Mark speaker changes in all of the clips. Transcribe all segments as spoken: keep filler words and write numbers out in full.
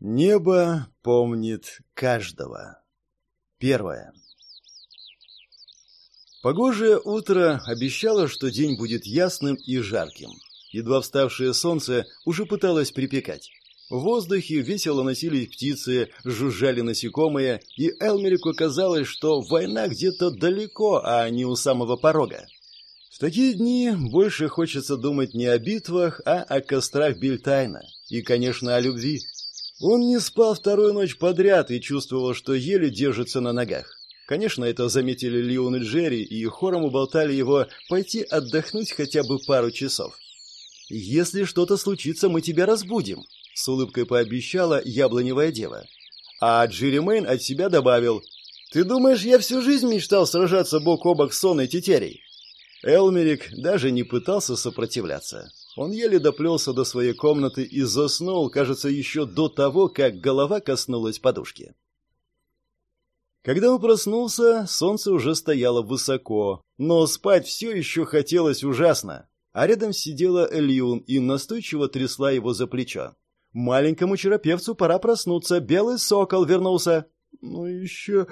Speaker 1: Небо помнит каждого. Первое. Погожее утро обещало, что день будет ясным и жарким. Едва вставшее солнце уже пыталось припекать. В воздухе весело носились птицы, жужжали насекомые, и Элмерику казалось, что война где-то далеко, а не у самого порога. В такие дни больше хочется думать не о битвах, а о кострах Бельтайна и, конечно, о любви. Он не спал вторую ночь подряд и чувствовал, что еле держится на ногах. Конечно, это заметили Леон и Джерри, и хором уболтали его пойти отдохнуть хотя бы пару часов. «Если что-то случится, мы тебя разбудим», — с улыбкой пообещала яблоневая дева. А Джерри Мэйн от себя добавил: «Ты думаешь, я всю жизнь мечтал сражаться бок о бок с сонной тетерей?» Элмерик даже не пытался сопротивляться. Он еле доплелся до своей комнаты и заснул, кажется, еще до того, как голова коснулась подушки. Когда он проснулся, солнце уже стояло высоко, но спать все еще хотелось ужасно. А рядом сидела Эльюн и настойчиво трясла его за плечо. «Маленькому черопевцу пора проснуться, белый сокол вернулся». «Ну еще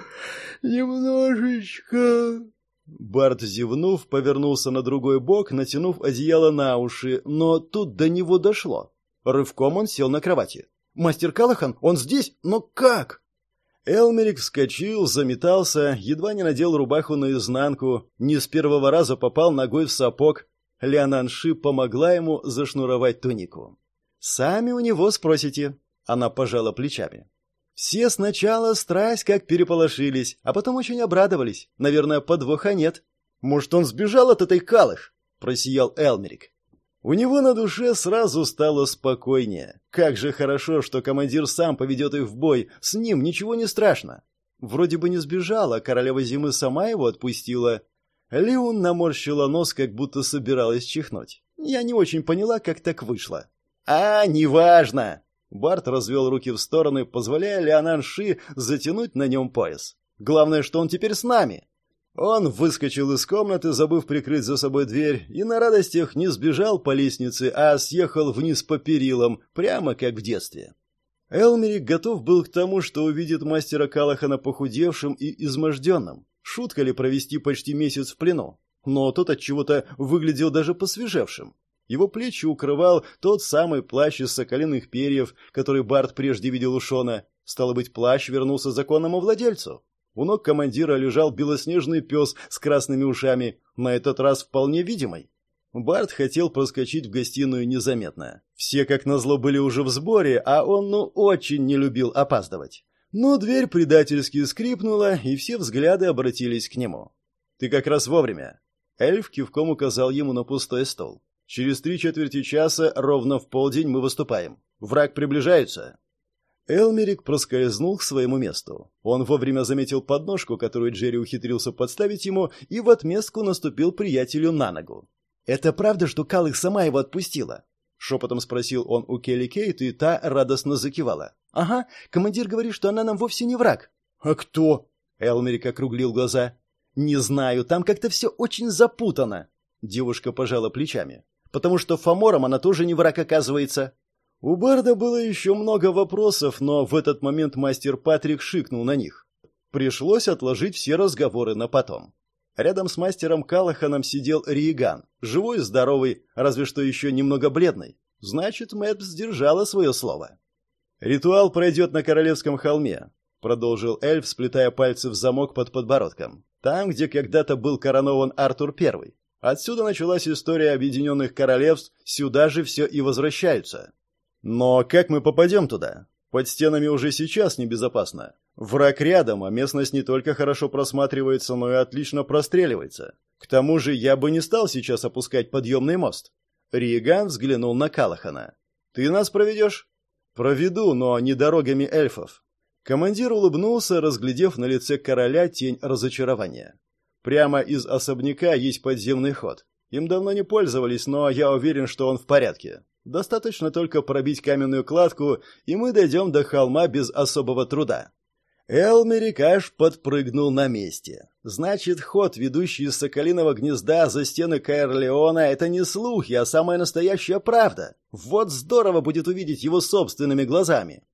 Speaker 1: немножечко...» Барт, зевнув, повернулся на другой бок, натянув одеяло на уши, но тут до него дошло. Рывком он сел на кровати. «Мастер Калахан, он здесь? Но как?» Элмерик вскочил, заметался, едва не надел рубаху наизнанку, не с первого раза попал ногой в сапог. Лиананши помогла ему зашнуровать тунику. «Сами у него спросите», — она пожала плечами. Все сначала страсть как переполошились, а потом очень обрадовались. Наверное, подвоха нет. «Может, он сбежал от этой Калых?» — просиял Элмерик. У него на душе сразу стало спокойнее. Как же хорошо, что командир сам поведет их в бой, с ним ничего не страшно. Вроде бы не сбежал, а королева зимы сама его отпустила. Леон наморщила нос, как будто собиралась чихнуть. Я не очень поняла, как так вышло. «А, неважно!» Барт развел руки в стороны, позволяя Лиананши затянуть на нем пояс. «Главное, что он теперь с нами!» Он выскочил из комнаты, забыв прикрыть за собой дверь, и на радостях не сбежал по лестнице, а съехал вниз по перилам, прямо как в детстве. Элмерик готов был к тому, что увидит мастера Калахана похудевшим и изможденным. Шутка ли провести почти месяц в плену? Но тот отчего-то выглядел даже посвежевшим. Его плечи укрывал тот самый плащ из соколиных перьев, который Барт прежде видел у Шона. Стало быть, плащ вернулся законному владельцу. У ног командира лежал белоснежный пес с красными ушами, на этот раз вполне видимый. Барт хотел проскочить в гостиную незаметно. Все, как назло, были уже в сборе, а он, ну, очень не любил опаздывать. Но дверь предательски скрипнула, и все взгляды обратились к нему. «Ты как раз вовремя». Эльф кивком указал ему на пустой стол. «Через три четверти часа, ровно в полдень, мы выступаем. Враг приближается». Элмерик проскользнул к своему месту. Он вовремя заметил подножку, которую Джерри ухитрился подставить ему, и в отместку наступил приятелю на ногу. «Это правда, что Калых сама его отпустила?» — шепотом спросил он у Келли Кейт, и та радостно закивала. «Ага, командир говорит, что она нам вовсе не враг». «А кто?» — Элмерик округлил глаза. «Не знаю, там как-то все очень запутано». Девушка пожала плечами. «Потому что Фоморам она тоже не враг, оказывается». У Барда было еще много вопросов, но в этот момент мастер Патрик шикнул на них. Пришлось отложить все разговоры на потом. Рядом с мастером Калаханом сидел Риеган, живой и здоровый, разве что еще немного бледный. Значит, Мэтт сдержала свое слово. «Ритуал пройдет на Королевском холме», — продолжил эльф, сплетая пальцы в замок под подбородком. «Там, где когда-то был коронован Артур Первый. Отсюда началась история Объединенных Королевств, сюда же все и возвращаются». «Но как мы попадем туда? Под стенами уже сейчас небезопасно. Враг рядом, а местность не только хорошо просматривается, но и отлично простреливается. К тому же я бы не стал сейчас опускать подъемный мост». Риеган взглянул на Калахана. «Ты нас проведешь?» «Проведу, но не дорогами эльфов». Командир улыбнулся, разглядев на лице короля тень разочарования. «Прямо из особняка есть подземный ход. Им давно не пользовались, но я уверен, что он в порядке. Достаточно только пробить каменную кладку, и мы дойдем до холма без особого труда». Элмерик аж подпрыгнул на месте. Значит, ход, ведущий из Соколиного гнезда за стены Каэрлеона, это не слухи, а самая настоящая правда. Вот здорово будет увидеть его собственными глазами.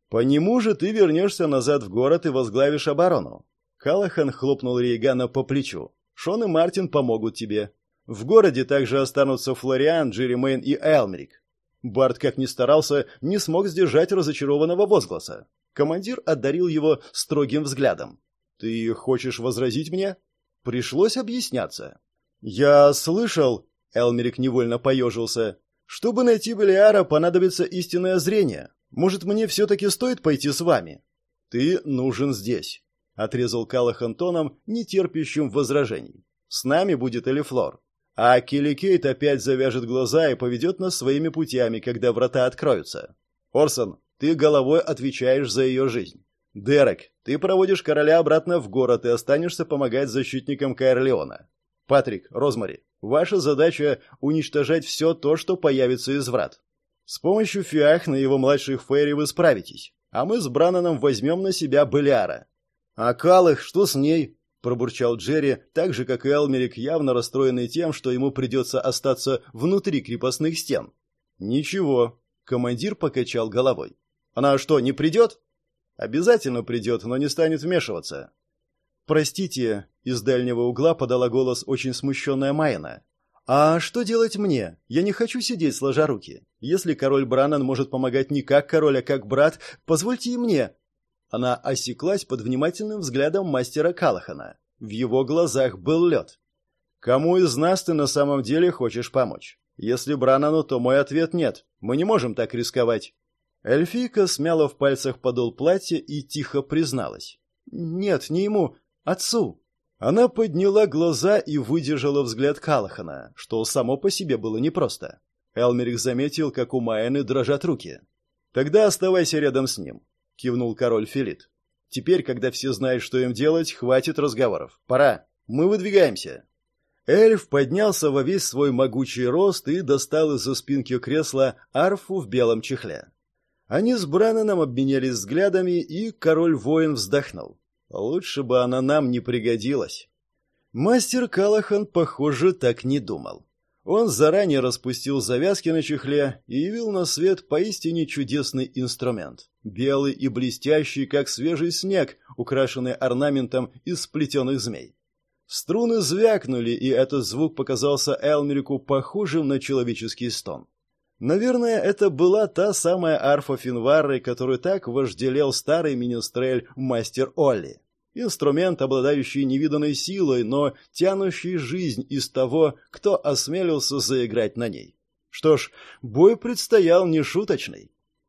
Speaker 1: По нему же ты вернешься назад в город и возглавишь оборону. Калахан хлопнул Рейгана по плечу. Шон и Мартин помогут тебе. В городе также останутся Флориан, Джерри и Элмерик. Барт, как ни старался, не смог сдержать разочарованного возгласа. Командир одарил его строгим взглядом. «Ты хочешь возразить мне?» Пришлось объясняться. «Я слышал...» — Элмерик невольно поежился. «Чтобы найти Белиара, понадобится истинное зрение. Может, мне все-таки стоит пойти с вами?» «Ты нужен здесь», — отрезал Калахан тоном, не терпящим возражений. «С нами будет Элифлор. А Келли Кейт опять завяжет глаза и поведет нас своими путями, когда врата откроются. Орсон, ты головой отвечаешь за ее жизнь. Дерек, ты проводишь короля обратно в город и останешься помогать защитникам Каэрлеона. Патрик, Розмари, ваша задача — уничтожать все то, что появится из врат. С помощью Фиахна и его младших Фейри вы справитесь, а мы с Брананом возьмем на себя Белиара». «А Калых, что с ней?» — пробурчал Джерри, так же, как и Элмерик, явно расстроенный тем, что ему придется остаться внутри крепостных стен. «Ничего», — командир покачал головой. «Она что, не придет?» «Обязательно придет, но не станет вмешиваться». «Простите», — из дальнего угла подала голос очень смущенная Майна. «А что делать мне? Я не хочу сидеть сложа руки. Если король Бранан может помогать не как король, а как брат, позвольте и мне». Она осеклась под внимательным взглядом мастера Калахана. В его глазах был лед. «Кому из нас ты на самом деле хочешь помочь? Если Бранану, то мой ответ нет. Мы не можем так рисковать». Эльфийка смяла в пальцах подол платья и тихо призналась. «Нет, не ему, отцу». Она подняла глаза и выдержала взгляд Калахана, что само по себе было непросто. Элмерик заметил, как у Майены дрожат руки. «Тогда оставайся рядом с ним», — кивнул король Филит. «Теперь, когда все знают, что им делать, хватит разговоров. Пора. Мы выдвигаемся». Эльф поднялся во весь свой могучий рост и достал из-за спинки кресла арфу в белом чехле. Они с Брананом обменялись взглядами, и король-воин вздохнул. «Лучше бы она нам не пригодилась». Мастер Калахан, похоже, так не думал. Он заранее распустил завязки на чехле и явил на свет поистине чудесный инструмент. Белый и блестящий, как свежий снег, украшенный орнаментом из сплетенных змей. Струны звякнули, и этот звук показался Элмерику похожим на человеческий стон. Наверное, это была та самая арфа Финварры, которую так вожделел старый министрель мастер Олли. Инструмент, обладающий невиданной силой, но тянущий жизнь из того, кто осмелился заиграть на ней. Что ж, бой предстоял нешуточный.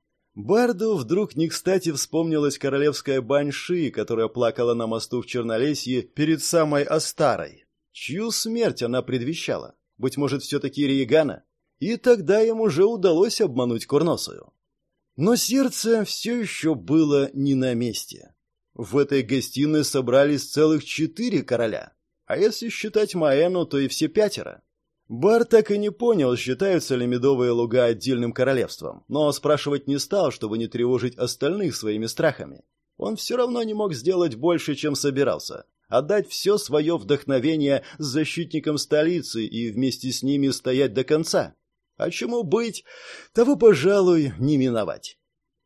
Speaker 1: Барду вдруг не кстати вспомнилась королевская банши, которая плакала на мосту в Чернолесье перед самой Астарой. Чью смерть она предвещала? Быть может, все-таки Рейгана? И тогда им уже удалось обмануть Курносую. Но сердце все еще было не на месте. В этой гостиной собрались целых четыре короля. А если считать Маэну, то и все пятеро. Бар так и не понял, считаются ли Медовые Луга отдельным королевством, но спрашивать не стал, чтобы не тревожить остальных своими страхами. Он все равно не мог сделать больше, чем собирался. Отдать все свое вдохновение защитникам столицы и вместе с ними стоять до конца. А чему быть, того, пожалуй, не миновать.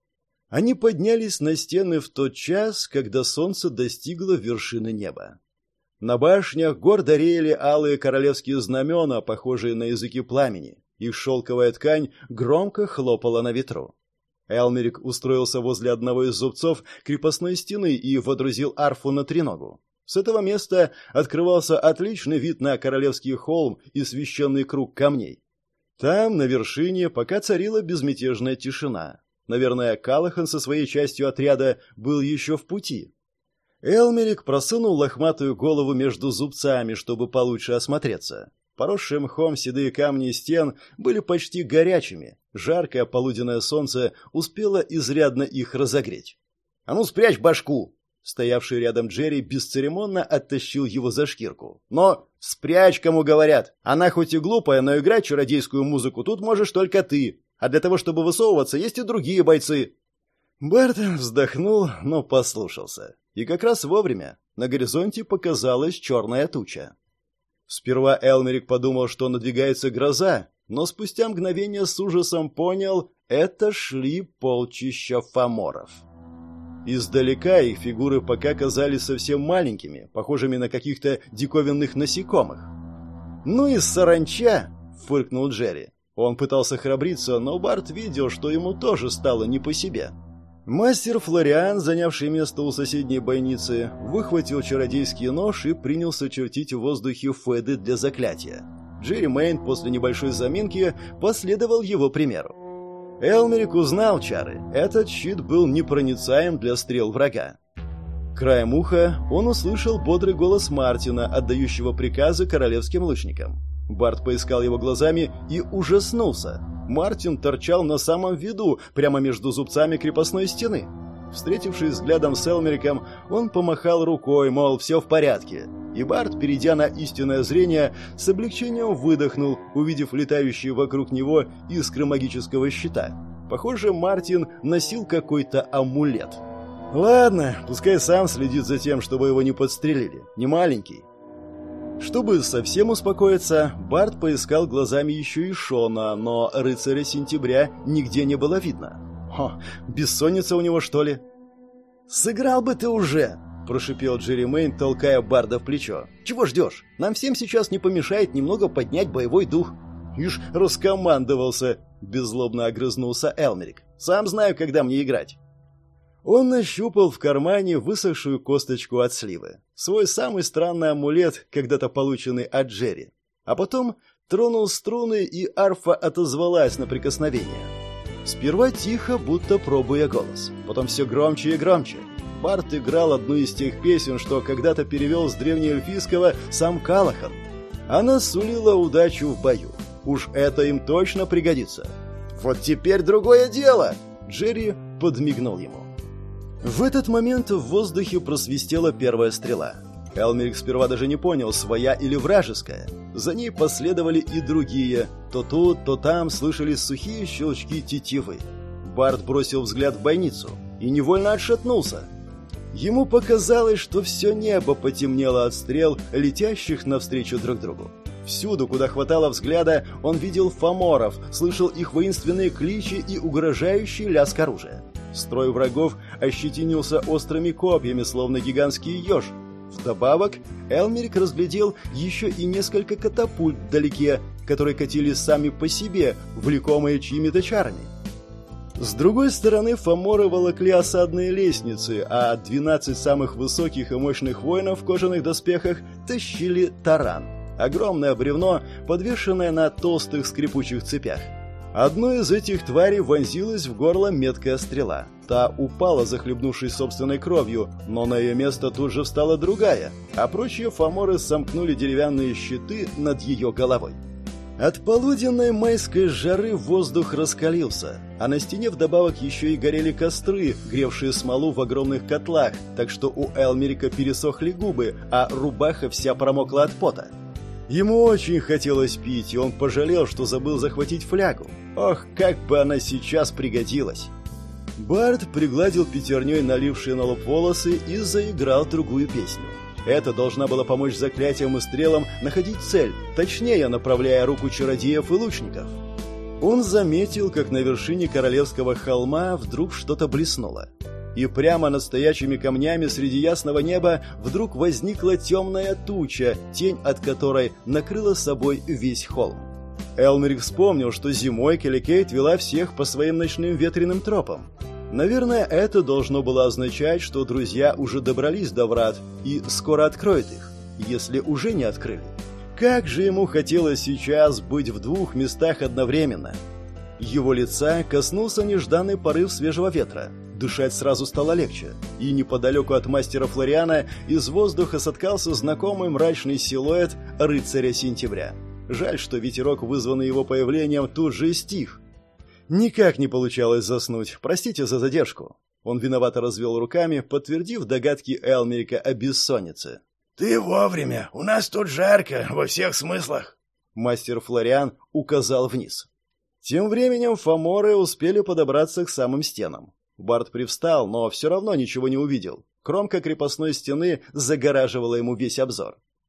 Speaker 1: Они поднялись на стены в тот час, когда солнце достигло вершины неба. На башнях гордо реяли алые королевские знамена, похожие на языки пламени. Их шелковая ткань громко хлопала на ветру. Элмерик устроился возле одного из зубцов крепостной стены и водрузил арфу на треногу. С этого места открывался отличный вид на королевский холм и священный круг камней. Там, на вершине, пока царила безмятежная тишина. Наверное, Калахан со своей частью отряда был еще в пути. Элмерик просунул лохматую голову между зубцами, чтобы получше осмотреться. Поросшие мхом седые камни стен были почти горячими. Жаркое полуденное солнце успело изрядно их разогреть. «А ну, спрячь башку!» Стоявший рядом Джерри бесцеремонно оттащил его за шкирку. «Но спрячь, кому говорят! Она хоть и глупая, но играть чародейскую музыку тут можешь только ты. А для того, чтобы высовываться, есть и другие бойцы». Бартон вздохнул, но послушался. И как раз вовремя на горизонте показалась черная туча. Сперва Элмерик подумал, что надвигается гроза, но спустя мгновение с ужасом понял — это шли полчища фаморов. Издалека их фигуры пока казались совсем маленькими, похожими на каких-то диковинных насекомых. «Ну и саранча!» — фыркнул Джерри. Он пытался храбриться, но Барт видел, что ему тоже стало не по себе. Мастер Флориан, занявший место у соседней бойницы, выхватил чародейский нож и принялся чертить в воздухе феды для заклятия. Джерри Мэйн после небольшой заминки последовал его примеру. Элмерик узнал чары. Этот щит был непроницаем для стрел врага. Краем уха он услышал бодрый голос Мартина, отдающего приказы королевским лучникам. Барт поискал его глазами и ужаснулся. Мартин торчал на самом виду, прямо между зубцами крепостной стены. Встретившись взглядом с Элмериком, он помахал рукой, мол, все в порядке. И Барт, перейдя на истинное зрение, с облегчением выдохнул, увидев летающие вокруг него искры магического щита. Похоже, Мартин носил какой-то амулет. Ладно, пускай сам следит за тем, чтобы его не подстрелили. Не маленький. Чтобы совсем успокоиться, Барт поискал глазами еще и Шона, но рыцаря сентября нигде не было видно. Хо, бессонница у него, что ли? «Сыграл бы ты уже!» – прошипел Джерри Мэйн, толкая Барда в плечо. «Чего ждешь? Нам всем сейчас не помешает немного поднять боевой дух». «Ишь, раскомандовался!» – беззлобно огрызнулся Элмерик. «Сам знаю, когда мне играть». Он нащупал в кармане высохшую косточку от сливы. Свой самый странный амулет, когда-то полученный от Джерри. А потом тронул струны, и арфа отозвалась на прикосновение. Сперва тихо, будто пробуя голос. Потом все громче и громче. Барт играл одну из тех песен, что когда-то перевел с древнеэльфийского сам Калахан. Она сулила удачу в бою. Уж это им точно пригодится. «Вот теперь другое дело!» Джерри подмигнул ему. В этот момент в воздухе просвистела первая стрела. Элмерик сперва даже не понял, своя или вражеская. За ней последовали и другие. То тут, то там слышались сухие щелчки тетивы. Барт бросил взгляд в бойницу и невольно отшатнулся. Ему показалось, что все небо потемнело от стрел, летящих навстречу друг другу. Всюду, куда хватало взгляда, он видел фаморов, слышал их воинственные кличи и угрожающий лязг оружия. Строй врагов ощетинился острыми копьями, словно гигантский еж. Вдобавок, Элмерик разглядел еще и несколько катапульт вдалеке, которые катились сами по себе, влекомые чьими-то чарами. С другой стороны, фаморы волокли осадные лестницы, а двенадцать самых высоких и мощных воинов в кожаных доспехах тащили таран. Огромное бревно, подвешенное на толстых скрипучих цепях. Одной из этих тварей вонзилась в горло меткая стрела. Та упала, захлебнувшись собственной кровью, но на ее место тут же встала другая, а прочие фаморы сомкнули деревянные щиты над ее головой. От полуденной майской жары воздух раскалился, а на стене вдобавок еще и горели костры, гревшие смолу в огромных котлах, так что у Элмерика пересохли губы, а рубаха вся промокла от пота. Ему очень хотелось пить, и он пожалел, что забыл захватить флягу. Ох, как бы она сейчас пригодилась! Барт пригладил пятерней налившие на лоб волосы и заиграл другую песню. Это должна была помочь заклятиям и стрелам находить цель, точнее направляя руку чародеев и лучников. Он заметил, как на вершине королевского холма вдруг что-то блеснуло. И прямо над стоячими камнями среди ясного неба вдруг возникла темная туча, тень от которой накрыла собой весь холм. Элмерик вспомнил, что зимой Келли Кейт вела всех по своим ночным ветреным тропам. Наверное, это должно было означать, что друзья уже добрались до врат и скоро откроют их, если уже не открыли. Как же ему хотелось сейчас быть в двух местах одновременно. Его лица коснулся нежданный порыв свежего ветра. Дышать сразу стало легче, и неподалеку от мастера Флориана из воздуха соткался знакомый мрачный силуэт рыцаря сентября. Жаль, что ветерок, вызванный его появлением, тут же стих. Никак не получалось заснуть, простите за задержку. Он виновато развел руками, подтвердив догадки Элмерика о бессоннице.
Speaker 2: «Ты вовремя, у нас тут жарко, во всех смыслах!»
Speaker 1: Мастер Флориан указал вниз. Тем временем фаморы успели подобраться к самым стенам. Барт привстал, но все равно ничего не увидел. Кромка крепостной стены загораживала ему весь обзор.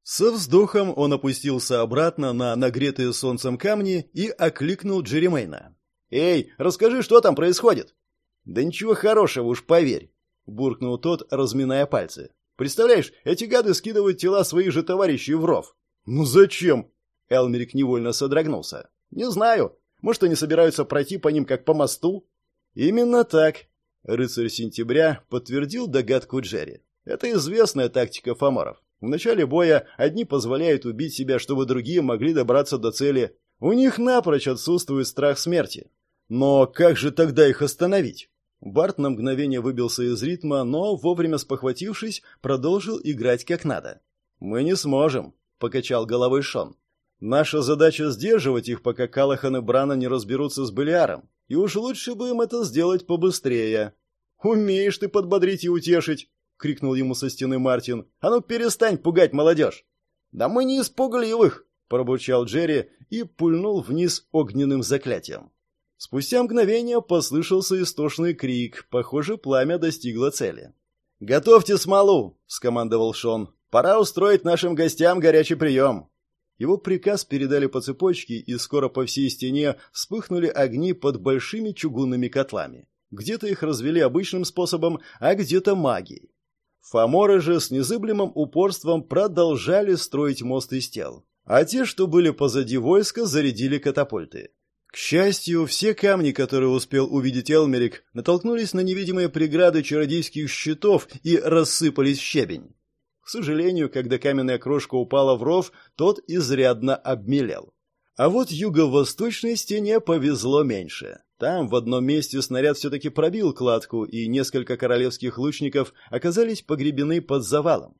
Speaker 1: Со вздохом он опустился обратно на нагретые солнцем камни и окликнул Джеремейна. «Эй, расскажи, что там происходит?» «Да ничего хорошего, уж поверь», — буркнул тот, разминая пальцы. «Представляешь, эти гады скидывают тела своих же товарищей в ров». «Ну зачем?» — Элмерик невольно содрогнулся. «Не знаю. Может, они собираются пройти по ним, как по мосту?» «Именно так», — рыцарь сентября подтвердил догадку Джерри. «Это известная тактика фаморов. В начале боя одни позволяют убить себя, чтобы другие могли добраться до цели. У них напрочь отсутствует страх смерти. Но как же тогда их остановить?» Барт на мгновение выбился из ритма, но, вовремя спохватившись, продолжил играть как надо. «Мы не сможем», — покачал головой Шон. «Наша задача сдерживать их, пока Калахан и Брана не разберутся с Белиаром. И уж лучше бы им это сделать побыстрее». «Умеешь ты подбодрить и утешить!» — крикнул ему со стены Мартин. «А ну перестань пугать молодежь!» «Да мы не из пугливых!» — пробурчал Джерри и пульнул вниз огненным заклятием. Спустя мгновение послышался истошный крик. Похоже, пламя достигло цели. «Готовьте смолу!» — скомандовал Шон. «Пора устроить нашим гостям горячий прием!» Его приказ передали по цепочке, и скоро по всей стене вспыхнули огни под большими чугунными котлами. Где-то их развели обычным способом, а где-то магией. Фаморы же с незыблемым упорством продолжали строить мост из тел, а те, что были позади войска, зарядили катапульты. К счастью, все камни, которые успел увидеть Элмерик, натолкнулись на невидимые преграды чародейских щитов и рассыпались в щебень. К сожалению, когда каменная крошка упала в ров, тот изрядно обмелел. А вот юго-восточной стене повезло меньше. Там в одном месте снаряд все-таки пробил кладку, и несколько королевских лучников оказались погребены под завалом.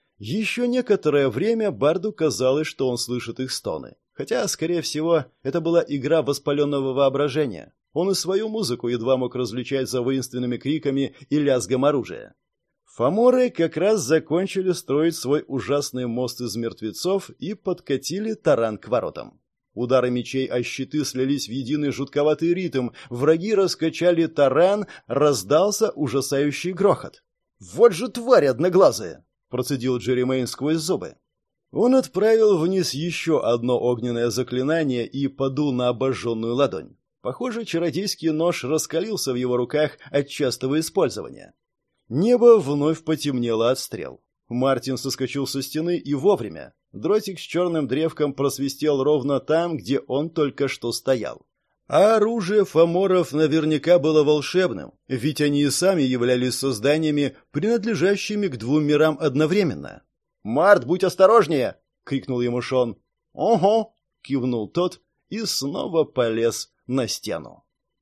Speaker 1: Еще некоторое время Барду казалось, что он слышит их стоны. Хотя, скорее всего, это была игра воспаленного воображения. Он и свою музыку едва мог различать за воинственными криками и лязгом оружия. Фаморы как раз закончили строить свой ужасный мост из мертвецов и подкатили таран к воротам. Удары мечей о щиты слились в единый жутковатый ритм, враги раскачали таран, раздался ужасающий грохот. «Вот же тварь одноглазая!» — процедил Джеремейн сквозь зубы. Он отправил вниз еще одно огненное заклинание и подул на обожженную ладонь. Похоже, чародейский нож раскалился в его руках от частого использования. Небо вновь потемнело от стрел. Мартин соскочил со стены и вовремя. Дротик с черным древком просвистел ровно там, где он только что стоял. А оружие фаморов наверняка было волшебным, ведь они и сами являлись созданиями, принадлежащими к двум мирам одновременно. «Март, будь осторожнее!» — крикнул ему Шон. «Ого!» — кивнул тот и снова полез на стену.